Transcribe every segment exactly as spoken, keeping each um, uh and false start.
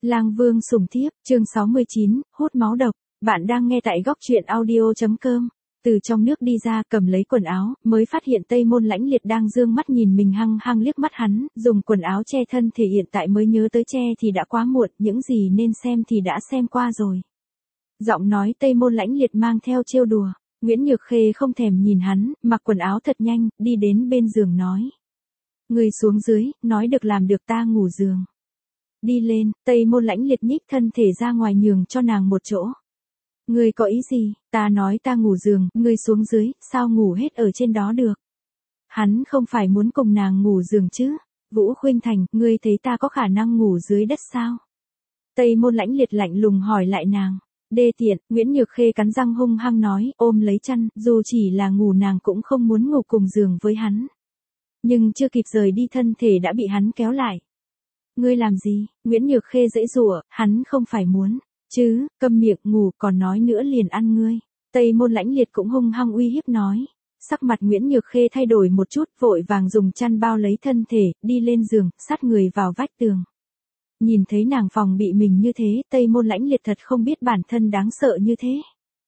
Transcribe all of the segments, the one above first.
Lang Vương sủng thiếp, chương sáu mươi chín, hút máu độc. Bạn đang nghe tại góc truyện audio chấm com. Từ trong nước đi ra, cầm lấy quần áo, mới phát hiện Tây Môn Lãnh Liệt đang dương mắt nhìn mình hăng hăng liếc mắt hắn, dùng quần áo che thân thể hiện tại mới nhớ tới che thì đã quá muộn, những gì nên xem thì đã xem qua rồi. Giọng nói Tây Môn Lãnh Liệt mang theo trêu đùa. Nguyễn Nhược Khê không thèm nhìn hắn, mặc quần áo thật nhanh, đi đến bên giường nói. Người xuống dưới, nói được làm được, ta ngủ giường. Đi lên, Tây Môn Lãnh Liệt nhích thân thể ra ngoài nhường cho nàng một chỗ. Ngươi có ý gì, ta nói ta ngủ giường, ngươi xuống dưới, sao ngủ hết ở trên đó được. Hắn không phải muốn cùng nàng ngủ giường chứ. Vũ Khuynh Thành, ngươi thấy ta có khả năng ngủ dưới đất sao? Tây Môn Lãnh Liệt lạnh lùng hỏi lại nàng. Đê tiện, Nguyễn Nhược Khê cắn răng hung hăng nói, ôm lấy chăn, dù chỉ là ngủ nàng cũng không muốn ngủ cùng giường với hắn. Nhưng chưa kịp rời đi thân thể đã bị hắn kéo lại. Ngươi làm gì? Nguyễn Nhược Khê giãy giụa, hắn không phải muốn, chứ, câm miệng ngủ, còn nói nữa liền ăn ngươi. Tây Môn Lãnh Liệt cũng hung hăng uy hiếp nói. Sắc mặt Nguyễn Nhược Khê thay đổi một chút, vội vàng dùng chăn bao lấy thân thể, đi lên giường, sát người vào vách tường. Nhìn thấy nàng phòng bị mình như thế, Tây Môn Lãnh Liệt thật không biết bản thân đáng sợ như thế.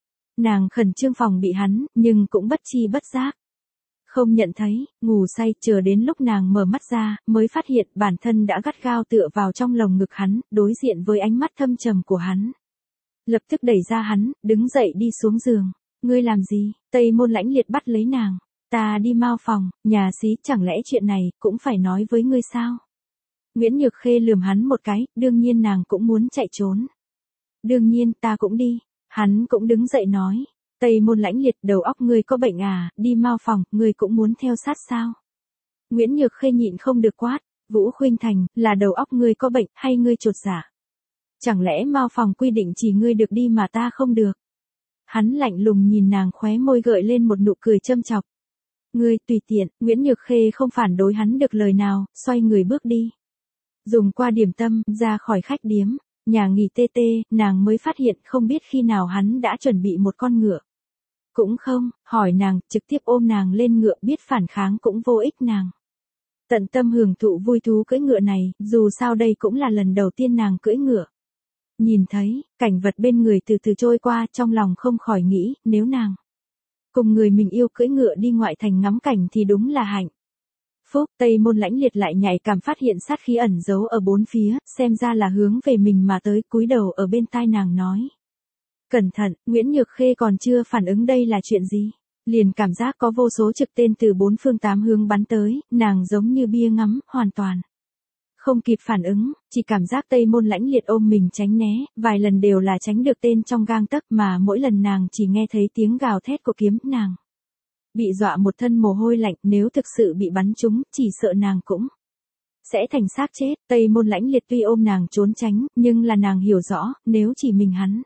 Nàng khẩn trương phòng bị hắn, nhưng cũng bất chi bất giác. Không nhận thấy, ngủ say, chờ đến lúc nàng mở mắt ra, mới phát hiện bản thân đã gắt gao tựa vào trong lồng ngực hắn, đối diện với ánh mắt thâm trầm của hắn. Lập tức đẩy ra hắn, đứng dậy đi xuống giường. Ngươi làm gì? Tây Môn Lãnh Liệt bắt lấy nàng. Ta đi Mao phòng, nhà xí, chẳng lẽ chuyện này cũng phải nói với ngươi sao? Nguyễn Nhược Khê lườm hắn một cái, đương nhiên nàng cũng muốn chạy trốn. Đương nhiên, ta cũng đi. Hắn cũng đứng dậy nói. Tây Môn Lãnh Liệt, đầu óc ngươi có bệnh à, đi Mao phòng, ngươi cũng muốn theo sát sao? Nguyễn Nhược Khê nhịn không được quát. Vũ Khuynh Thành, là đầu óc ngươi có bệnh, hay ngươi chột dạ? Chẳng lẽ Mao phòng quy định chỉ ngươi được đi mà ta không được? Hắn lạnh lùng nhìn nàng, khóe môi gợi lên một nụ cười châm chọc. Ngươi tùy tiện. Nguyễn Nhược Khê không phản đối hắn được lời nào, xoay người bước đi. Dùng qua điểm tâm, ra khỏi khách điếm, nhà nghỉ tê tê, nàng mới phát hiện không biết khi nào hắn đã chuẩn bị một con ngựa. Cũng không, hỏi nàng, trực tiếp ôm nàng lên ngựa, biết phản kháng cũng vô ích nàng. Tận tâm hưởng thụ vui thú cưỡi ngựa này, dù sao đây cũng là lần đầu tiên nàng cưỡi ngựa. Nhìn thấy, cảnh vật bên người từ từ trôi qua, trong lòng không khỏi nghĩ, nếu nàng cùng người mình yêu cưỡi ngựa đi ngoại thành ngắm cảnh thì đúng là hạnh phúc. Tây Môn Lãnh Liệt lại nhạy cảm phát hiện sát khí ẩn giấu ở bốn phía, xem ra là hướng về mình mà tới, cúi đầu ở bên tai nàng nói. Cẩn thận. Nguyễn Nhược Khê còn chưa phản ứng đây là chuyện gì, liền cảm giác có vô số trực tên từ bốn phương tám hướng bắn tới, nàng giống như bia ngắm, hoàn toàn không kịp phản ứng, chỉ cảm giác Tây Môn Lãnh Liệt ôm mình tránh né, vài lần đều là tránh được tên trong gang tấc, mà mỗi lần nàng chỉ nghe thấy tiếng gào thét của kiếm, nàng bị dọa một thân mồ hôi lạnh, nếu thực sự bị bắn trúng, chỉ sợ nàng cũng sẽ thành xác chết. Tây Môn Lãnh Liệt tuy ôm nàng trốn tránh, nhưng là nàng hiểu rõ, nếu chỉ mình hắn,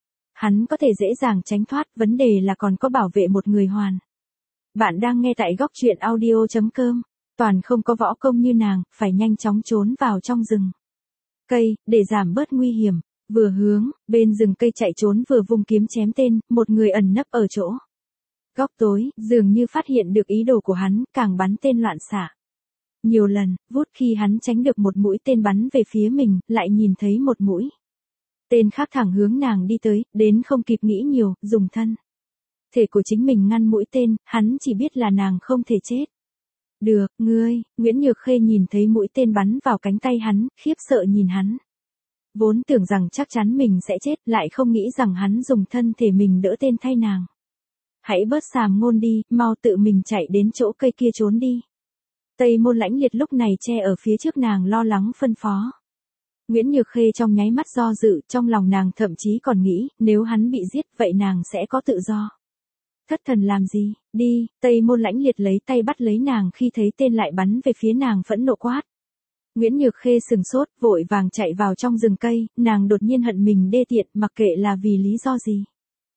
hắn có thể dễ dàng tránh thoát, vấn đề là còn có bảo vệ một người hoàn. Bạn đang nghe tại góc truyện audio chấm com. Toàn không có võ công như nàng, phải nhanh chóng trốn vào trong rừng cây, để giảm bớt nguy hiểm. Vừa hướng, bên rừng cây chạy trốn vừa vung kiếm chém tên, một người ẩn nấp ở chỗ góc tối, dường như phát hiện được ý đồ của hắn, càng bắn tên loạn xạ. Nhiều lần, vút khi hắn tránh được một mũi tên bắn về phía mình, lại nhìn thấy một mũi tên khác thẳng hướng nàng đi tới, đến không kịp nghĩ nhiều, dùng thân thể của chính mình ngăn mũi tên, hắn chỉ biết là nàng không thể chết. Được, ngươi. Nguyễn Nhược Khê nhìn thấy mũi tên bắn vào cánh tay hắn, khiếp sợ nhìn hắn. Vốn tưởng rằng chắc chắn mình sẽ chết, lại không nghĩ rằng hắn dùng thân thể mình đỡ tên thay nàng. Hãy bớt sàm ngôn đi, mau tự mình chạy đến chỗ cây kia trốn đi. Tây Môn Lãnh Liệt lúc này che ở phía trước nàng, lo lắng phân phó. Nguyễn Nhược Khê trong nháy mắt do dự, trong lòng nàng thậm chí còn nghĩ, nếu hắn bị giết, vậy nàng sẽ có tự do. Thất thần làm gì, đi. Tây Môn Lãnh Liệt lấy tay bắt lấy nàng, khi thấy tên lại bắn về phía nàng phẫn nộ quát. Nguyễn Nhược Khê sừng sốt, vội vàng chạy vào trong rừng cây, nàng đột nhiên hận mình đê tiện, mặc kệ là vì lý do gì.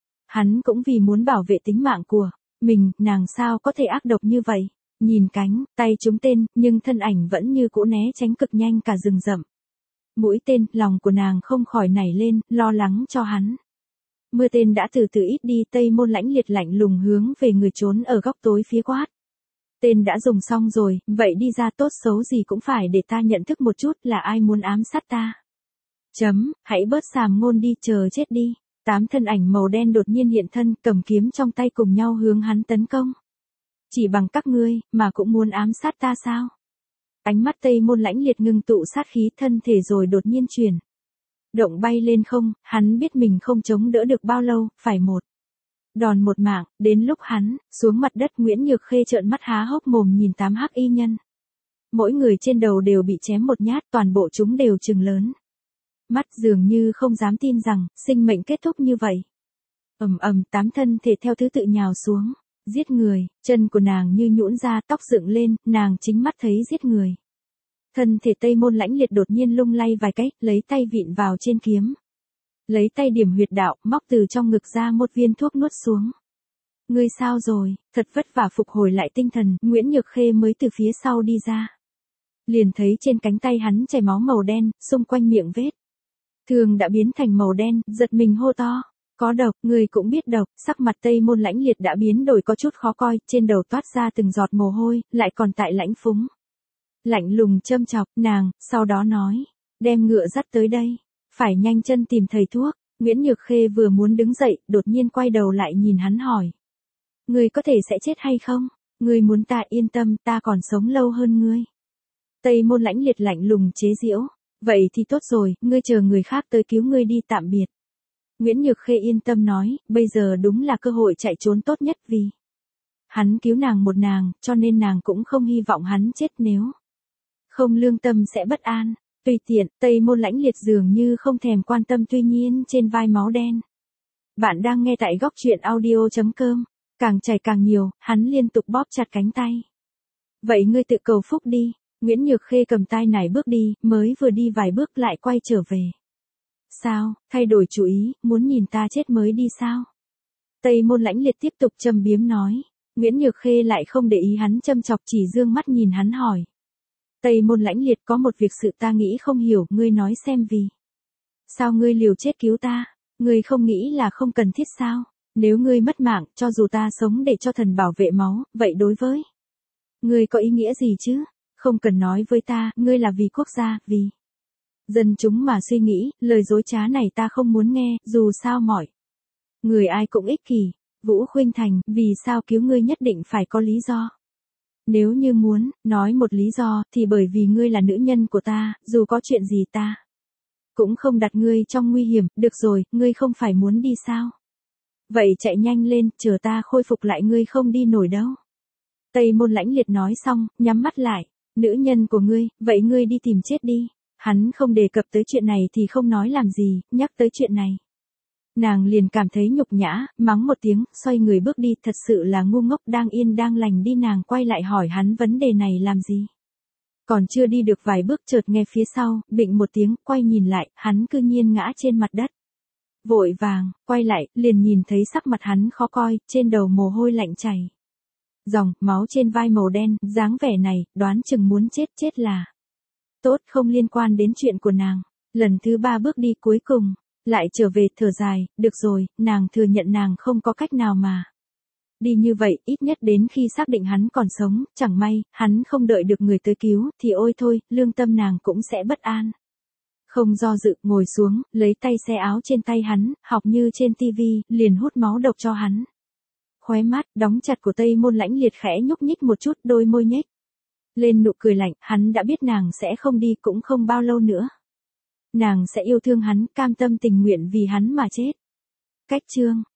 Hắn cũng vì muốn bảo vệ tính mạng của mình, nàng sao có thể ác độc như vậy. Nhìn cánh, tay trúng tên, nhưng thân ảnh vẫn như cũ né tránh cực nhanh cả rừng rậm. Mũi tên, lòng của nàng không khỏi nảy lên, lo lắng cho hắn. Mưa tên đã từ từ ít đi, Tây Môn Lãnh Liệt lạnh lùng hướng về người trốn ở góc tối phía quát. Tên đã dùng xong rồi, vậy đi ra, tốt xấu gì cũng phải để ta nhận thức một chút là ai muốn ám sát ta. Chấm, hãy bớt sàm ngôn đi, chờ chết đi. Tám thân ảnh màu đen đột nhiên hiện thân, cầm kiếm trong tay cùng nhau hướng hắn tấn công. Chỉ bằng các ngươi, mà cũng muốn ám sát ta sao? Ánh mắt Tây Môn Lãnh Liệt ngưng tụ sát khí, thân thể rồi đột nhiên chuyển động bay lên không, hắn biết mình không chống đỡ được bao lâu, phải một đòn một mạng, đến lúc hắn xuống mặt đất, Nguyễn Nhược Khê trợn mắt há hốc mồm nhìn tám hắc y nhân. Mỗi người trên đầu đều bị chém một nhát, toàn bộ chúng đều trừng lớn mắt, dường như không dám tin rằng sinh mệnh kết thúc như vậy. Ầm ầm, tám thân thể theo thứ tự nhào xuống, giết người, chân của nàng như nhũn ra, tóc dựng lên, nàng chính mắt thấy giết người. Thân thể Tây Môn Lãnh Liệt đột nhiên lung lay vài cái, lấy tay vịn vào trên kiếm. Lấy tay điểm huyệt đạo, móc từ trong ngực ra một viên thuốc nuốt xuống. Ngươi sao rồi? Thật vất vả phục hồi lại tinh thần, Nguyễn Nhược Khê mới từ phía sau đi ra. Liền thấy trên cánh tay hắn chảy máu màu đen, xung quanh miệng vết thương đã biến thành màu đen, giật mình hô to. Có độc, người cũng biết độc. Sắc mặt Tây Môn Lãnh Liệt đã biến đổi có chút khó coi, trên đầu toát ra từng giọt mồ hôi, lại còn tại lãnh phúng. Lạnh lùng châm chọc nàng, sau đó nói, đem ngựa dắt tới đây, phải nhanh chân tìm thầy thuốc. Nguyễn Nhược Khê vừa muốn đứng dậy, đột nhiên quay đầu lại nhìn hắn hỏi. Ngươi có thể sẽ chết hay không? Ngươi muốn ta yên tâm, ta còn sống lâu hơn ngươi. Tây Môn Lãnh Liệt lạnh lùng chế giễu, vậy thì tốt rồi, ngươi chờ người khác tới cứu ngươi đi, tạm biệt. Nguyễn Nhược Khê yên tâm nói, bây giờ đúng là cơ hội chạy trốn tốt nhất, vì hắn cứu nàng một nàng, cho nên nàng cũng không hy vọng hắn chết, nếu không lương tâm sẽ bất an. Tùy tiện, Tây Môn Lãnh Liệt dường như không thèm quan tâm, tuy nhiên trên vai máu đen. Bạn đang nghe tại góc truyện audio chấm com, càng chảy càng nhiều, hắn liên tục bóp chặt cánh tay. Vậy ngươi tự cầu phúc đi. Nguyễn Nhược Khê cầm tay nải bước đi, mới vừa đi vài bước lại quay trở về. Sao, thay đổi chủ ý, muốn nhìn ta chết mới đi sao? Tây Môn Lãnh Liệt tiếp tục châm biếm nói. Nguyễn Nhược Khê lại không để ý hắn châm chọc, chỉ dương mắt nhìn hắn hỏi. Tây Môn Lãnh Liệt, có một việc sự ta nghĩ không hiểu, ngươi nói xem vì sao ngươi liều chết cứu ta? Ngươi không nghĩ là không cần thiết sao? Nếu ngươi mất mạng, cho dù ta sống để cho thần bảo vệ máu, vậy đối với ngươi có ý nghĩa gì chứ? Không cần nói với ta, ngươi là vì quốc gia, vì dân chúng mà suy nghĩ, lời dối trá này ta không muốn nghe, dù sao mọi người ai cũng ích kỷ. Vũ Khuynh Thành, vì sao cứu ngươi nhất định phải có lý do? Nếu như muốn nói một lý do, thì bởi vì ngươi là nữ nhân của ta, dù có chuyện gì ta cũng không đặt ngươi trong nguy hiểm. Được rồi, ngươi không phải muốn đi sao? Vậy chạy nhanh lên, chờ ta khôi phục lại, ngươi không đi nổi đâu. Tây Môn Lãnh Liệt nói xong, nhắm mắt lại. Nữ nhân của ngươi, vậy ngươi đi tìm chết đi. Hắn không đề cập tới chuyện này thì không nói làm gì, nhắc tới chuyện này. Nàng liền cảm thấy nhục nhã, mắng một tiếng, xoay người bước đi, thật sự là ngu ngốc, đang yên đang lành đi, nàng quay lại hỏi hắn vấn đề này làm gì. Còn chưa đi được vài bước chợt nghe phía sau, bịch một tiếng, quay nhìn lại, hắn cư nhiên ngã trên mặt đất. Vội vàng, quay lại, liền nhìn thấy sắc mặt hắn khó coi, trên đầu mồ hôi lạnh chảy dòng, máu trên vai màu đen, dáng vẻ này, đoán chừng muốn chết chết là tốt, không liên quan đến chuyện của nàng. Lần thứ ba bước đi cuối cùng, lại trở về, thở dài, được rồi, nàng thừa nhận nàng không có cách nào mà đi như vậy, ít nhất đến khi xác định hắn còn sống, chẳng may, hắn không đợi được người tới cứu, thì ôi thôi, lương tâm nàng cũng sẽ bất an. Không do dự, ngồi xuống, lấy tay xe áo trên tay hắn, học như trên tivi, liền hút máu độc cho hắn. Khóe mắt, đóng chặt của Tây Môn Lãnh Liệt khẽ nhúc nhích một chút, đôi môi nhếch lên nụ cười lạnh, hắn đã biết nàng sẽ không đi, cũng không bao lâu nữa. Nàng sẽ yêu thương hắn, cam tâm tình nguyện vì hắn mà chết. Cách chương